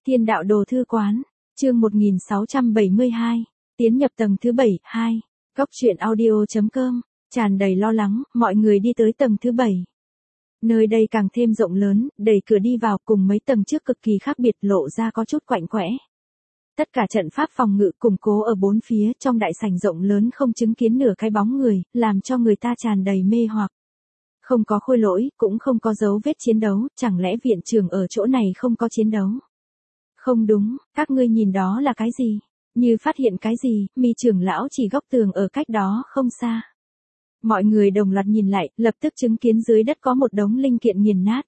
Thiên đạo đồ thư quán, chương 1672, tiến nhập tầng thứ 7, 2, góc truyện audio.com, tràn đầy lo lắng, mọi người đi tới tầng thứ 7. Nơi đây càng thêm rộng lớn, đẩy cửa đi vào cùng mấy tầng trước cực kỳ khác biệt lộ ra có chút quạnh quẽ. Tất cả trận pháp phòng ngự củng cố ở bốn phía trong đại sảnh rộng lớn không chứng kiến nửa cái bóng người, làm cho người ta tràn đầy mê hoặc. Không có khôi lỗi, cũng không có dấu vết chiến đấu, chẳng lẽ viện trưởng ở chỗ này không có chiến đấu? Không đúng, các ngươi nhìn đó là cái gì? Như phát hiện cái gì, Mi trưởng lão chỉ góc tường ở cách đó không xa. Mọi người đồng loạt nhìn lại, lập tức chứng kiến dưới đất có một đống linh kiện nghiền nát.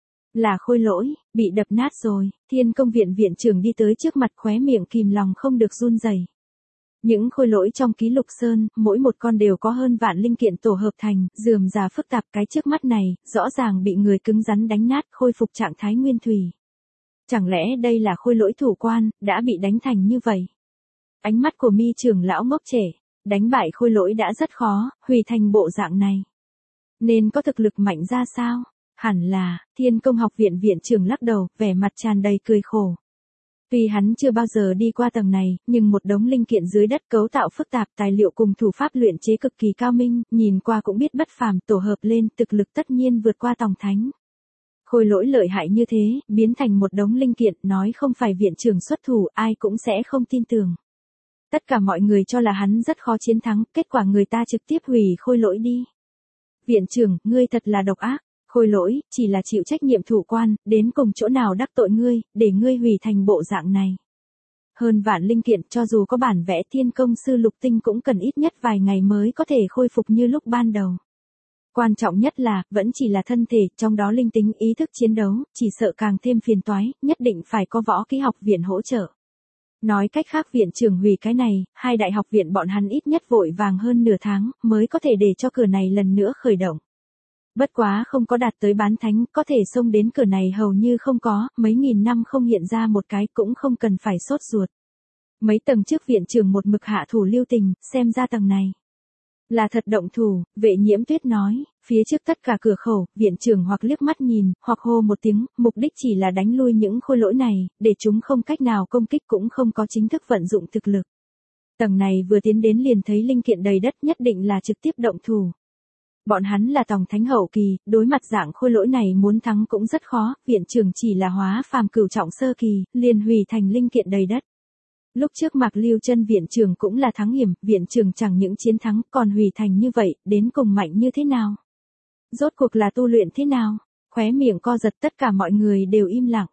Là khôi lỗi, bị đập nát rồi. Thiên công viện viện trưởng đi tới trước mặt, khóe miệng kìm lòng không được run rẩy. Những khôi lỗi trong ký lục sơn, mỗi một con đều có hơn vạn linh kiện tổ hợp thành, rườm rà phức tạp. Cái trước mắt này, rõ ràng bị người cứng rắn đánh nát, khôi phục trạng thái nguyên thủy. Chẳng lẽ đây là khôi lỗi thủ quan, đã bị đánh thành như vậy? Ánh mắt của Mi trưởng lão ngốc trệ, đánh bại khôi lỗi đã rất khó, hủy thành bộ dạng này. Nên có thực lực mạnh ra sao? Hẳn là, Thiên công học viện viện trưởng lắc đầu, vẻ mặt tràn đầy cười khổ. Tuy hắn chưa bao giờ đi qua tầng này, nhưng một đống linh kiện dưới đất cấu tạo phức tạp, tài liệu cùng thủ pháp luyện chế cực kỳ cao minh, nhìn qua cũng biết bất phàm, tổ hợp lên, thực lực tất nhiên vượt qua tòng thánh. Khôi lỗi lợi hại như thế, biến thành một đống linh kiện, nói không phải viện trưởng xuất thủ, ai cũng sẽ không tin tưởng. Tất cả mọi người cho là hắn rất khó chiến thắng, kết quả người ta trực tiếp hủy khôi lỗi đi. Viện trưởng, ngươi thật là độc ác, khôi lỗi, chỉ là chịu trách nhiệm thủ quan, đến cùng chỗ nào đắc tội ngươi, để ngươi hủy thành bộ dạng này. Hơn vạn linh kiện, cho dù có bản vẽ thiên công sư lục tinh cũng cần ít nhất vài ngày mới có thể khôi phục như lúc ban đầu. Quan trọng nhất là, vẫn chỉ là thân thể, trong đó linh tính ý thức chiến đấu, chỉ sợ càng thêm phiền toái, nhất định phải có võ kỹ học viện hỗ trợ. Nói cách khác viện trưởng hủy cái này, hai đại học viện bọn hắn ít nhất vội vàng hơn nửa tháng, mới có thể để cho cửa này lần nữa khởi động. Bất quá không có đạt tới bán thánh, có thể xông đến cửa này hầu như không có, mấy nghìn năm không hiện ra một cái cũng không cần phải sốt ruột. Mấy tầng trước viện trưởng một mực hạ thủ lưu tình, xem ra tầng này là thật động thủ, Vệ Nhiễm Tuyết nói, phía trước tất cả cửa khẩu, viện trưởng hoặc liếc mắt nhìn, hoặc hô một tiếng, mục đích chỉ là đánh lui những khôi lỗi này, để chúng không cách nào công kích cũng không có chính thức vận dụng thực lực. Tầng này vừa tiến đến liền thấy linh kiện đầy đất, nhất định là trực tiếp động thủ. Bọn hắn là tòng thánh hậu kỳ, đối mặt dạng khôi lỗi này muốn thắng cũng rất khó, viện trưởng chỉ là hóa phàm cửu trọng sơ kỳ, liền hủy thành linh kiện đầy đất. Lúc trước Mạc Lưu Chân viện trưởng cũng là thắng hiểm, viện trưởng chẳng những chiến thắng còn hủy thành như vậy, đến cùng mạnh như thế nào? Rốt cuộc là tu luyện thế nào? Khóe miệng co giật, tất cả mọi người đều im lặng.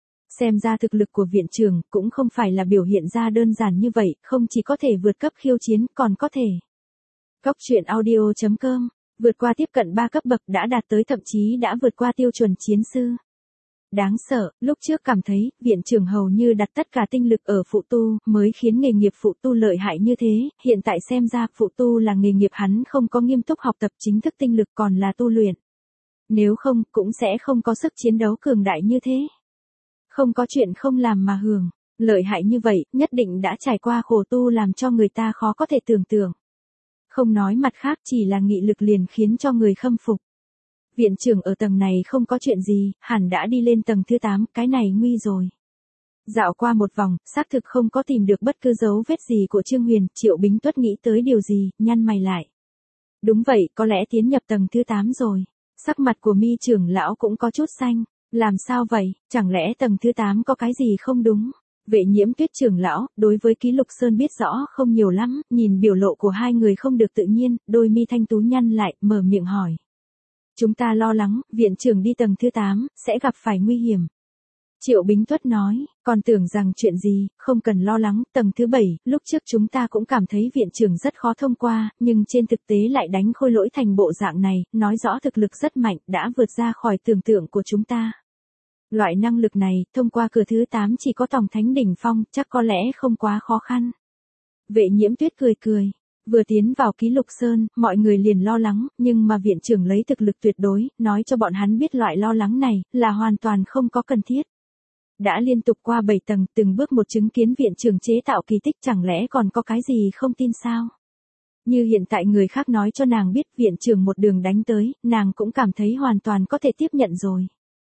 Xem ra thực lực của viện trưởng cũng không phải là biểu hiện ra đơn giản như vậy, không chỉ có thể vượt cấp khiêu chiến còn có thể. Góc truyện audio.com, vượt qua tiếp cận 3 cấp bậc đã đạt tới thậm chí đã vượt qua tiêu chuẩn chiến sư. Đáng sợ, lúc trước cảm thấy, viện trưởng hầu như đặt tất cả tinh lực ở phụ tu, mới khiến nghề nghiệp phụ tu lợi hại như thế, hiện tại xem ra, phụ tu là nghề nghiệp hắn không có nghiêm túc học tập chính thức tinh lực còn là tu luyện. Nếu không, cũng sẽ không có sức chiến đấu cường đại như thế. Không có chuyện không làm mà hưởng, lợi hại như vậy, nhất định đã trải qua khổ tu làm cho người ta khó có thể tưởng tượng. Không nói mặt khác, chỉ là nghị lực liền khiến cho người khâm phục. Viện trưởng ở tầng này không có chuyện gì, hẳn đã đi lên tầng thứ 8, cái này nguy rồi. Dạo qua một vòng, xác thực không có tìm được bất cứ dấu vết gì của Trương Huyền, Triệu Bính Tuất nghĩ tới điều gì, nhăn mày lại. Đúng vậy, có lẽ tiến nhập tầng thứ 8 rồi. Sắc mặt của Mi trưởng lão cũng có chút xanh, làm sao vậy, chẳng lẽ tầng thứ 8 có cái gì không đúng? Vệ Nhiễm Tuyết trưởng lão, đối với ký lục sơn biết rõ không nhiều lắm, nhìn biểu lộ của hai người không được tự nhiên, đôi mi thanh tú nhăn lại, mở miệng hỏi. Chúng ta lo lắng, viện trưởng đi tầng thứ 8, sẽ gặp phải nguy hiểm. Triệu Bính Tuất nói, còn tưởng rằng chuyện gì, không cần lo lắng, tầng thứ 7, lúc trước chúng ta cũng cảm thấy viện trưởng rất khó thông qua, nhưng trên thực tế lại đánh khôi lỗi thành bộ dạng này, nói rõ thực lực rất mạnh, đã vượt ra khỏi tưởng tượng của chúng ta. Loại năng lực này, thông qua cửa thứ 8 chỉ có tòng thánh đỉnh phong, chắc có lẽ không quá khó khăn. Vệ Nhiễm Tuyết cười cười. Vừa tiến vào ký lục sơn, mọi người liền lo lắng, nhưng mà viện trưởng lấy thực lực tuyệt đối, nói cho bọn hắn biết loại lo lắng này, là hoàn toàn không có cần thiết. Đã liên tục qua 7 tầng, từng bước một chứng kiến viện trưởng chế tạo kỳ tích, chẳng lẽ còn có cái gì không tin sao? Như hiện tại người khác nói cho nàng biết viện trưởng một đường đánh tới, nàng cũng cảm thấy hoàn toàn có thể tiếp nhận rồi.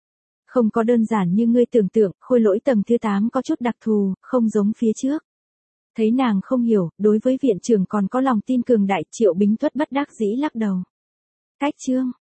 Không có đơn giản như ngươi tưởng tượng, Khôi Lỗi tầng thứ 8 có chút đặc thù, không giống phía trước. Thấy nàng không hiểu, đối với viện trưởng còn có lòng tin cường đại, Triệu Bính Tuất bất đắc dĩ lắc đầu. Cách chương.